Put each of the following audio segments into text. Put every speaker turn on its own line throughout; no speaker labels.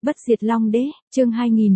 Bất diệt Long Đế, chương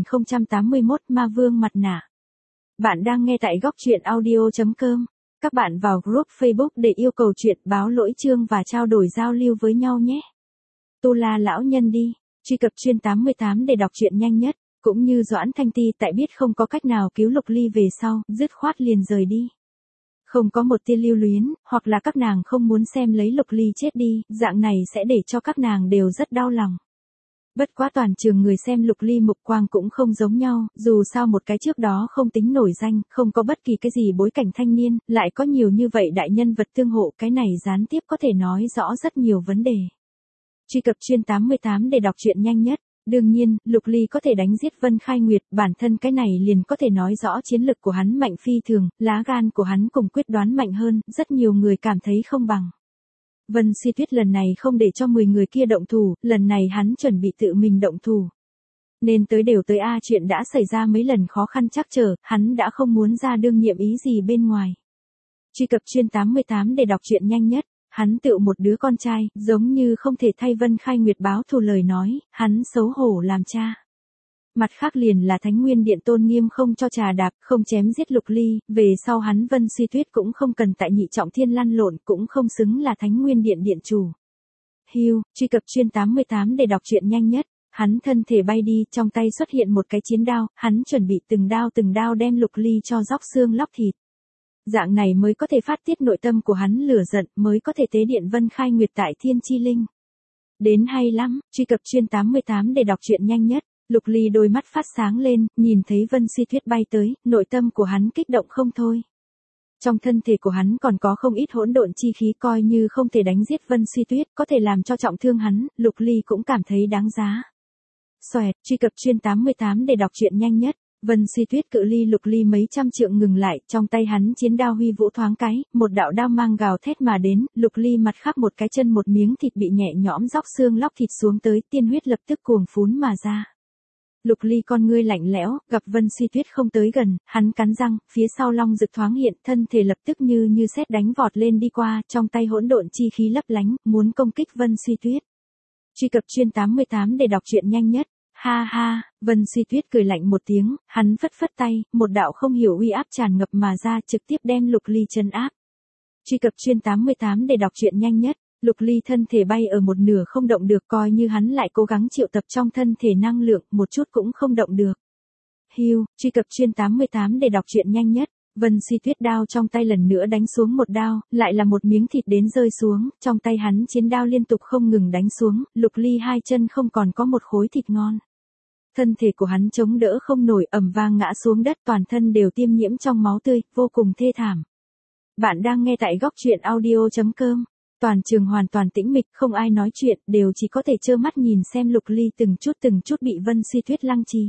2081 Ma Vương mặt nạ. Bạn đang nghe tại góc truyện audio.com. Các bạn vào group Facebook để yêu cầu chuyện báo lỗi chương và trao đổi giao lưu với nhau nhé. Tu La lão nhân đi, truy cập chuyên 88 để đọc truyện nhanh nhất, cũng như Doãn Thanh Ti tại biết không có cách nào cứu Lục Ly về sau, dứt khoát liền rời đi. Không có một tia lưu luyến, hoặc là các nàng không muốn xem lấy Lục Ly chết đi, dạng này sẽ để cho các nàng đều rất đau lòng. Bất quá toàn trường người xem Lục Ly mục quang cũng không giống nhau, dù sao một cái trước đó không tính nổi danh, không có bất kỳ cái gì bối cảnh thanh niên, lại có nhiều như vậy đại nhân vật tương hộ, cái này gián tiếp có thể nói rõ rất nhiều vấn đề. Truy cập chuyên 88 để đọc truyện nhanh nhất. Đương nhiên, Lục Ly có thể đánh giết Vân Khai Nguyệt, bản thân cái này liền có thể nói rõ chiến lực của hắn mạnh phi thường, lá gan của hắn cùng quyết đoán mạnh hơn, rất nhiều người cảm thấy không bằng. Vân Suy Tuyết lần này không để cho 10 người kia động thủ, lần này hắn chuẩn bị tự mình động thủ. Nên tới đều tới a, chuyện đã xảy ra mấy lần khó khăn trắc trở, hắn đã không muốn ra đương nhiệm ý gì bên ngoài. Truy cập chuyên 88 để đọc truyện nhanh nhất. Hắn tự một đứa con trai, giống như không thể thay Vân Khai Nguyệt báo thù lời nói, hắn xấu hổ làm cha. Mặt khác liền là Thánh Nguyên Điện tôn nghiêm không cho trà đạp, không chém giết Lục Ly, về sau hắn Vân Suy Tuyết cũng không cần tại Nhị Trọng Thiên lăn lộn, cũng không xứng là Thánh Nguyên Điện điện chủ. Hưu, truy cập chuyên 88 để đọc truyện nhanh nhất. Hắn thân thể bay đi, trong tay xuất hiện một cái chiến đao, hắn chuẩn bị từng đao đem Lục Ly cho róc xương lóc thịt. Dạng này mới có thể phát tiết nội tâm của hắn lửa giận, mới có thể tế điện Vân Khai Nguyệt tại Thiên Chi Linh. Đến hay lắm, truy cập chuyên 88 để đọc truyện nhanh nhất. Lục Ly đôi mắt phát sáng lên, nhìn thấy Vân Suy Tuyết bay tới, nội tâm của hắn kích động không thôi. Trong thân thể của hắn còn có không ít hỗn độn chi khí, coi như không thể đánh giết Vân Suy Tuyết, có thể làm cho trọng thương hắn, Lục Ly cũng cảm thấy đáng giá. Xoẹt, truy cập chuyên 88 để đọc truyện nhanh nhất. Vân Suy Tuyết cự ly Lục Ly mấy trăm trượng ngừng lại, trong tay hắn chiến đao huy vũ thoáng cái, một đạo đao mang gào thét mà đến, Lục Ly mặt khác một cái chân một miếng thịt bị nhẹ nhõm róc xương lóc thịt xuống tới, tiên huyết lập tức cuồng phún mà ra. Lục Ly con ngươi lạnh lẽo, gặp Vân Suy Tuyết không tới gần, hắn cắn răng, phía sau long rực thoáng hiện, thân thể lập tức như sét đánh vọt lên đi qua, trong tay hỗn độn chi khí lấp lánh, muốn công kích Vân Suy Tuyết. Truy cập chuyên 88 để đọc truyện nhanh nhất. Ha ha, Vân Suy Tuyết cười lạnh một tiếng, hắn phất phất tay, một đạo không hiểu uy áp tràn ngập mà ra, trực tiếp đem Lục Ly trấn áp. Truy cập chuyên 88 để đọc truyện nhanh nhất. Lục Ly thân thể bay ở một nửa không động được, coi như hắn lại cố gắng triệu tập trong thân thể năng lượng, một chút cũng không động được. Hưu, truy cập chuyên 88 để đọc truyện nhanh nhất. Vân Suy Tuyết đao trong tay lần nữa đánh xuống một đao, lại là một miếng thịt đến rơi xuống, trong tay hắn chiến đao liên tục không ngừng đánh xuống, Lục Ly hai chân không còn có một khối thịt ngon. Thân thể của hắn chống đỡ không nổi, ầm vang ngã xuống đất, toàn thân đều tiêm nhiễm trong máu tươi, vô cùng thê thảm. Bạn đang nghe tại góc truyện audio.com. Toàn trường hoàn toàn tĩnh mịch, không ai nói chuyện, đều chỉ có thể trơ mắt nhìn xem Lục Ly từng chút bị Vân Suy Tuyết lăng trì.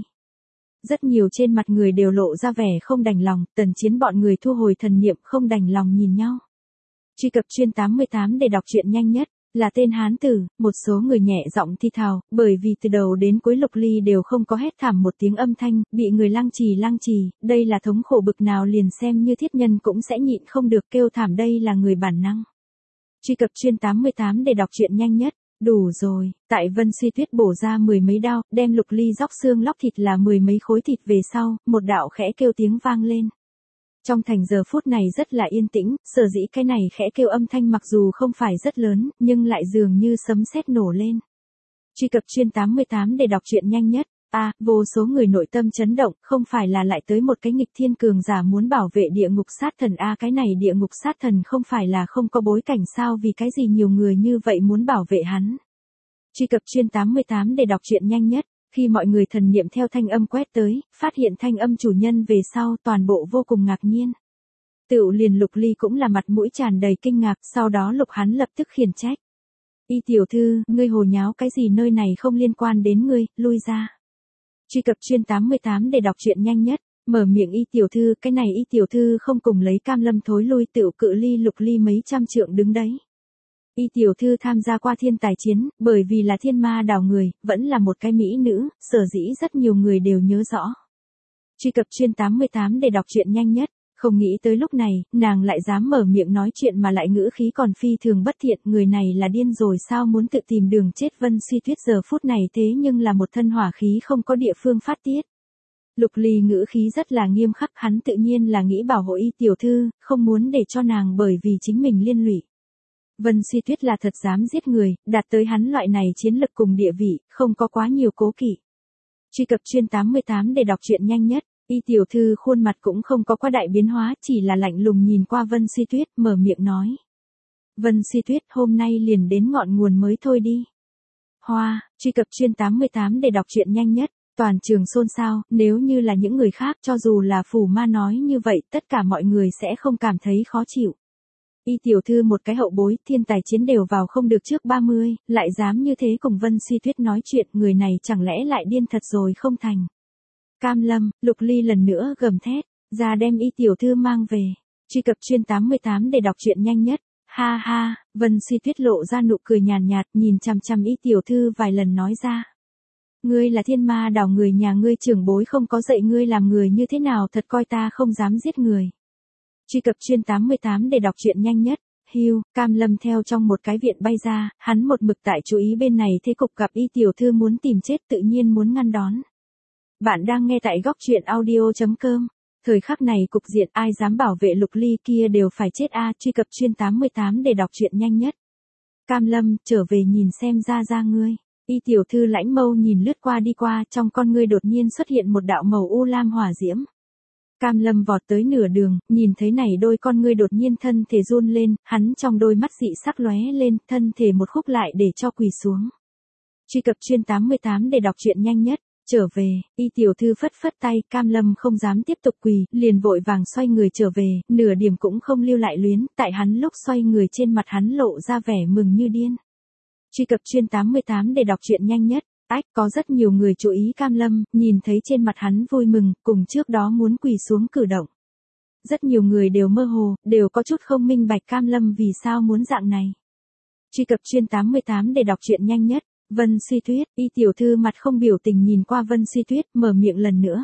Rất nhiều trên mặt người đều lộ ra vẻ không đành lòng, Tần Chiến bọn người thu hồi thần niệm không đành lòng nhìn nhau. Truy cập chuyên 88 để đọc truyện nhanh nhất. Là tên hán tử, một số người nhẹ giọng thi thào, bởi vì từ đầu đến cuối Lục Ly đều không có hét thảm một tiếng âm thanh, bị người lăng trì, đây là thống khổ bực nào liền xem như thiết nhân cũng sẽ nhịn không được kêu thảm, đây là người bản năng. Truy cập chuyên 88 để đọc truyện nhanh nhất. Đủ rồi, tại Vân Suy Tuyết bổ ra mười mấy đao, đem Lục Ly róc xương lóc thịt là mười mấy khối thịt về sau, một đạo khẽ kêu tiếng vang lên. Trong thành giờ phút này rất là yên tĩnh, sở dĩ cái này khẽ kêu âm thanh mặc dù không phải rất lớn, nhưng lại dường như sấm sét nổ lên. Truy cập chuyên 88 để đọc truyện nhanh nhất. Vô số người nội tâm chấn động, không phải là lại tới một cái nghịch thiên cường giả muốn bảo vệ địa ngục sát thần cái này địa ngục sát thần không phải là không có bối cảnh sao, vì cái gì nhiều người như vậy muốn bảo vệ hắn. Truy cập chuyên 88 để đọc truyện nhanh nhất. Khi mọi người thần niệm theo thanh âm quét tới, phát hiện thanh âm chủ nhân về sau, toàn bộ vô cùng ngạc nhiên. Tựu liền Lục Ly cũng là mặt mũi tràn đầy kinh ngạc, sau đó hắn lập tức khiển trách. Y tiểu thư, ngươi hồ nháo cái gì, nơi này không liên quan đến ngươi, lui ra. Truy cập chuyên 88 để đọc truyện nhanh nhất. Mở miệng Y tiểu thư, cái này Y tiểu thư không cùng lấy cam lâm thối lui, tựu cự ly Lục Ly mấy trăm trượng đứng đấy. Y tiểu thư tham gia qua thiên tài chiến, bởi vì là thiên ma đảo người, vẫn là một cái mỹ nữ, sở dĩ rất nhiều người đều nhớ rõ. Truy cập chuyên 88 để đọc truyện nhanh nhất. Không nghĩ tới lúc này, nàng lại dám mở miệng nói chuyện mà lại ngữ khí còn phi thường bất thiện, người này là điên rồi sao muốn tự tìm đường chết. Vân Suy Tuyết giờ phút này thế nhưng là một thân hỏa khí không có địa phương phát tiết. Lục Ly ngữ khí rất là nghiêm khắc, hắn tự nhiên là nghĩ bảo hộ Y tiểu thư, không muốn để cho nàng bởi vì chính mình liên lụy. Vân Suy Tuyết là thật dám giết người, đạt tới hắn loại này chiến lực cùng địa vị, không có quá nhiều cố kỵ. Truy cập chuyên 88 để đọc truyện nhanh nhất. Y tiểu thư khuôn mặt cũng không có quá đại biến hóa, chỉ là lạnh lùng nhìn qua Vân Suy Tuyết, mở miệng nói. Vân Suy Tuyết, hôm nay liền đến ngọn nguồn mới thôi đi. Hoa, truy cập chuyên 88 để đọc truyện nhanh nhất. Toàn trường xôn xao, nếu như là những người khác cho dù là phù ma nói như vậy, tất cả mọi người sẽ không cảm thấy khó chịu. Y tiểu thư một cái hậu bối, thiên tài chiến đều vào không được trước 30, lại dám như thế cùng Vân Suy Tuyết nói chuyện, người này chẳng lẽ lại điên thật rồi không thành. Cam Lâm, Lục Ly lần nữa gầm thét, ra đem Y tiểu thư mang về. Truy cập chuyên 88 để đọc truyện nhanh nhất. Ha ha, Vân Suy Tuyết lộ ra nụ cười nhàn nhạt, nhìn chằm chằm Y tiểu thư vài lần nói ra. Ngươi là thiên ma đảo, người nhà ngươi trưởng bối không có dạy ngươi làm người như thế nào, thật coi ta không dám giết người. Truy cập chuyên 88 để đọc truyện nhanh nhất. Hưu, Cam Lâm theo trong một cái viện bay ra, hắn một mực tại chú ý bên này, thế cục gặp Y tiểu thư muốn tìm chết tự nhiên muốn ngăn đón. Bạn đang nghe tại góc truyện audio.com. Thời khắc này cục diện ai dám bảo vệ Lục Ly kia đều phải chết a. Truy cập chuyên 88 để đọc truyện nhanh nhất. Cam Lâm, trở về nhìn xem ra ngươi. Y tiểu thư lãnh mâu nhìn lướt qua đi qua, trong con ngươi đột nhiên xuất hiện một đạo màu u lam hỏa diễm. Cam Lâm vọt tới nửa đường, nhìn thấy này đôi con ngươi đột nhiên thân thể run lên, hắn trong đôi mắt dị sắc lóe lên, thân thể một khúc lại để cho quỳ xuống. Truy cập chuyên 88 để đọc truyện nhanh nhất. Trở về, Y tiểu thư phất phất tay, Cam Lâm không dám tiếp tục quỳ, liền vội vàng xoay người trở về, nửa điểm cũng không lưu lại luyến, tại hắn lúc xoay người trên mặt hắn lộ ra vẻ mừng như điên. Truy cập chuyên 88 để đọc truyện nhanh nhất. Ách, có rất nhiều người chú ý Cam Lâm, nhìn thấy trên mặt hắn vui mừng, cùng trước đó muốn quỳ xuống cử động. Rất nhiều người đều mơ hồ, đều có chút không minh bạch Cam Lâm vì sao muốn dạng này. Truy cập chuyên 88 để đọc truyện nhanh nhất. Vân Suy Tuyết, Y tiểu thư mặt không biểu tình nhìn qua Vân Suy Tuyết, mở miệng lần nữa.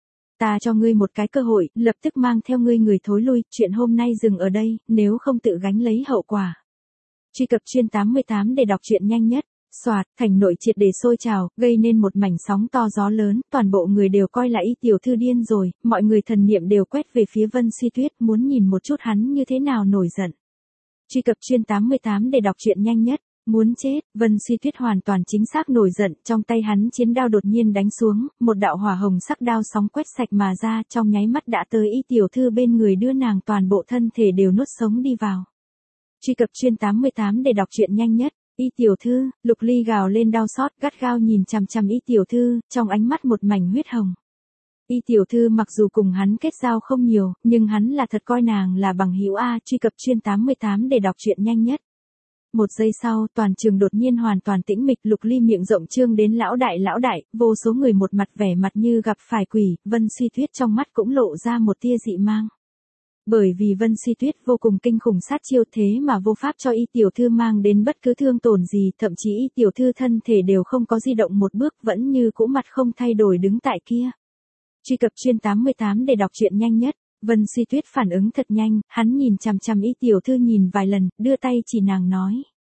Ta cho ngươi một cái cơ hội, lập tức mang theo ngươi người thối lui, chuyện hôm nay dừng ở đây, nếu không tự gánh lấy hậu quả. Truy cập chuyên 88 để đọc truyện nhanh nhất. Soạt, thành nội triệt để sôi trào, gây nên một mảnh sóng to gió lớn, toàn bộ người đều coi là Y tiểu thư điên rồi, mọi người thần niệm đều quét về phía Vân Suy Tuyết, muốn nhìn một chút hắn như thế nào nổi giận. Truy cập chuyên 88 để đọc truyện nhanh nhất. Muốn chết, Vân Suy Tuyết hoàn toàn chính xác nổi giận, trong tay hắn chiến đao đột nhiên đánh xuống, một đạo hỏa hồng sắc đao sóng quét sạch mà ra, trong nháy mắt đã tới Y tiểu thư bên người, đưa nàng toàn bộ thân thể đều nuốt sống đi vào. Truy cập chuyên 88 để đọc truyện nhanh nhất. Y tiểu thư, Lục Ly gào lên đau xót, gắt gao nhìn chằm chằm Y tiểu thư, trong ánh mắt một mảnh huyết hồng. Y tiểu thư mặc dù cùng hắn kết giao không nhiều, nhưng hắn là thật coi nàng là bằng hữu a. Truy cập chuyên 88 để đọc truyện nhanh nhất. Một giây sau, toàn trường đột nhiên hoàn toàn tĩnh mịch, Lục Ly miệng rộng trương đến lão đại, vô số người một mặt vẻ mặt như gặp phải quỷ, Vân Suy Tuyết trong mắt cũng lộ ra một tia dị mang. Bởi vì Vân Suy Tuyết vô cùng kinh khủng sát chiêu, thế mà vô pháp cho Y tiểu thư mang đến bất cứ thương tổn gì, thậm chí Y tiểu thư thân thể đều không có di động một bước, vẫn như cũ mặt không thay đổi đứng tại kia. Truy cập chuyên 88 để đọc truyện nhanh nhất. Vân Suy Tuyết phản ứng thật nhanh, hắn nhìn chằm chằm Y tiểu thư nhìn vài lần, đưa tay chỉ nàng nói.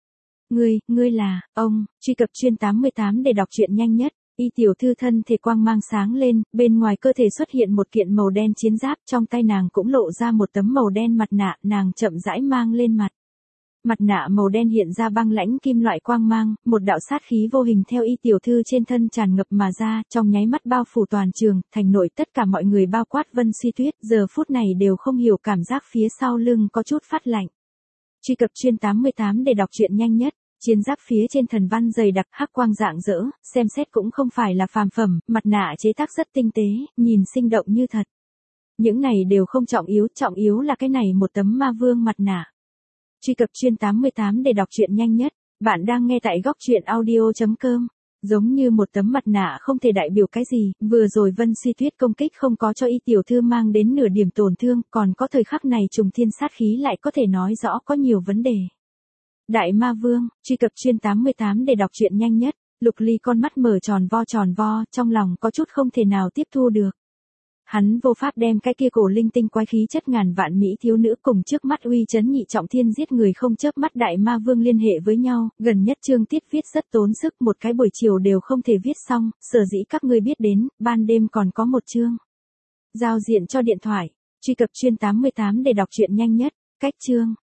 Ngươi là, ông. Truy cập chuyên 88 để đọc truyện nhanh nhất. Y tiểu thư thân thể quang mang sáng lên, bên ngoài cơ thể xuất hiện một kiện màu đen chiến giáp, trong tay nàng cũng lộ ra một tấm màu đen mặt nạ, nàng chậm rãi mang lên mặt. Mặt nạ màu đen hiện ra băng lãnh kim loại quang mang, một đạo sát khí vô hình theo Y tiểu thư trên thân tràn ngập mà ra, trong nháy mắt bao phủ toàn trường, thành nội tất cả mọi người bao quát Vân Suy Tuyết, giờ phút này đều không hiểu cảm giác phía sau lưng có chút phát lạnh. Truy cập chuyên 88 để đọc truyện nhanh nhất. Chiến giáp phía trên thần văn dày đặc, hắc quang rạng rỡ, xem xét cũng không phải là phàm phẩm, mặt nạ chế tác rất tinh tế, nhìn sinh động như thật. Những này đều không trọng yếu là cái này một tấm ma vương mặt nạ. Truy cập chuyên 88 để đọc truyện nhanh nhất. Bạn đang nghe tại góc truyện audio.com. Giống như một tấm mặt nạ không thể đại biểu cái gì, vừa rồi Vân Suy Tuyết công kích không có cho Y tiểu thư mang đến nửa điểm tổn thương, còn có thời khắc này trùng thiên sát khí lại có thể nói rõ có nhiều vấn đề. Đại ma vương, truy cập chuyên 88 để đọc truyện nhanh nhất. Lục Ly con mắt mở tròn vo, trong lòng có chút không thể nào tiếp thu được. Hắn vô pháp đem cái kia cổ linh tinh quái khí chất ngàn vạn mỹ thiếu nữ cùng trước mắt uy chấn nhị trọng thiên giết người không chớp mắt đại ma vương liên hệ với nhau, gần nhất chương tiết viết rất tốn sức, một cái buổi chiều đều không thể viết xong, sở dĩ các ngươi biết đến, ban đêm còn có một chương. Giao diện cho điện thoại, truy cập chuyên 88 để đọc truyện nhanh nhất, cách chương.